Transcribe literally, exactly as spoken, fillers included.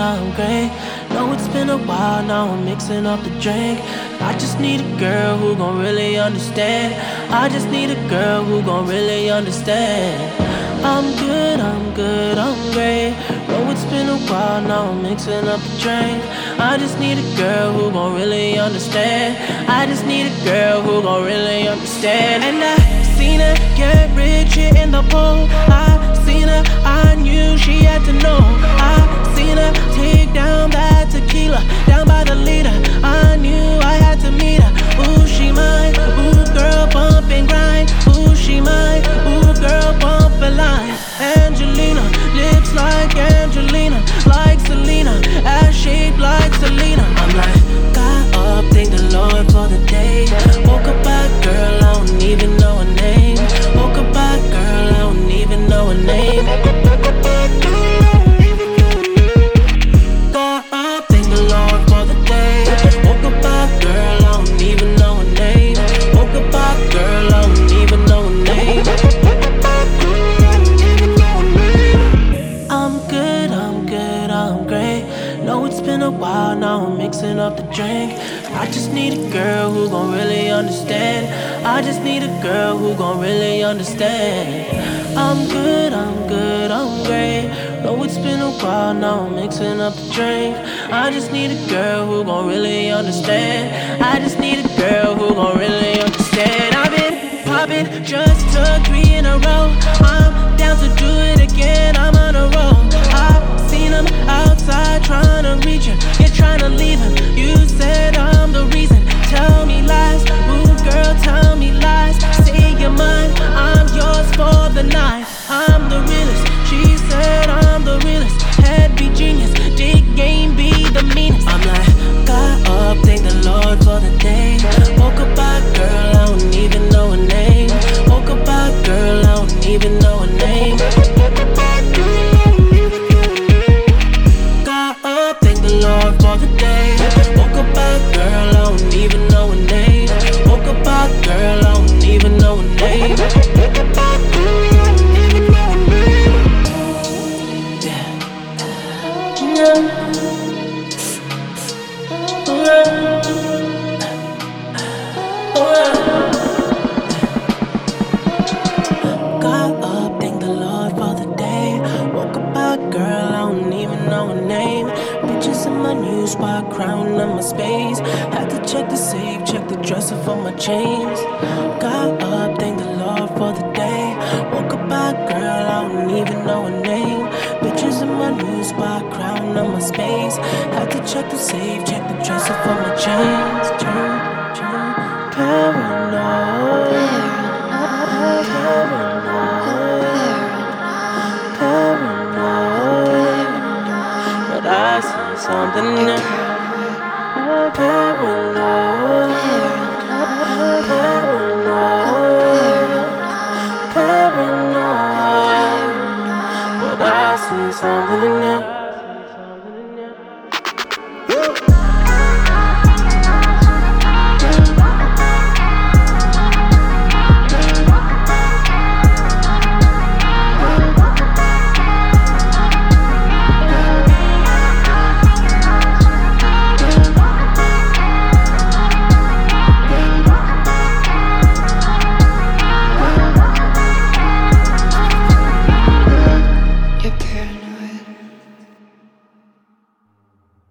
I'm great. Know it's been a while, now I'm mixing up the drink. I just need a girl who gon' really understand. I just need a girl who gon' really understand. I'm good, I'm good, I'm great. Know it's been a while, now I'm mixing up the drink. I just need a girl who gon' really understand. I just need a girl who gon' really understand. And I seen her get rich here in the pool. I seen her, I knew she had to know. I seen her take down that tequila, down by the leader. I knew I had to meet her. Ooh, she mine. Ooh, girl, bump and grind. Ooh, she mine. Ooh, girl, bump a line. Angelina, lips like Angelina, like Selena, ass shaped like Selena. I'm like, got up, thank the Lord for the day. Woke up by girl, I don't even know her name. Woke up by girl, I don't even know her name. Got up, thank the Lord for the day. Woke up by girl, I don't even know her name. Woke up by girl, I don't even know her name. I'm good, I'm good, I'm great. Know it's been a while, now I'm mixing up the drink. I just need a girl who gon' really understand. I just need a girl who gon' really understand. I'm good, I'm good, I'm great. Know it's been a while, now I'm mixing up the drink. I just need a girl who gon' really understand. I just need a girl who gon' really understand. I've been poppin', just took three in a row. I'm down to do it again, I'm on a roll. I seen him outside trying to reach him, yeah, trying to leave him. You said I'm the reason, tell me lies. Ooh, girl, tell me lies. Say you're mine, I'm yours for the night. I'm the realest, she said I'm the realest. Head be genius, dick game be the meanest. I'm like, got up, thank the Lord for the day. Woke up by girl, I don't even know her name. Woke up by girl, I don't even know her name. Got up, thank the Lord for the day. Woke up by girl, I don't even know her name. Woke up by girl, I don't even know her name. Got up, thank the Lord for the day. Woke up by girl, I don't even know her name. Bitches in my new spot, crown on my space. Had to check the safe, check the dresser for my chains. Got up, thank the Lord for the day. Woke up by girl, I don't even know her name. Bitches in my new spot, crown on my space. Had to check the safe, check the dresser for my chains. Turn, turn, paranoid. Paranoid. Paranoid. But I see something new. Paranoid. Paranoid. Paranoid. But I see something new.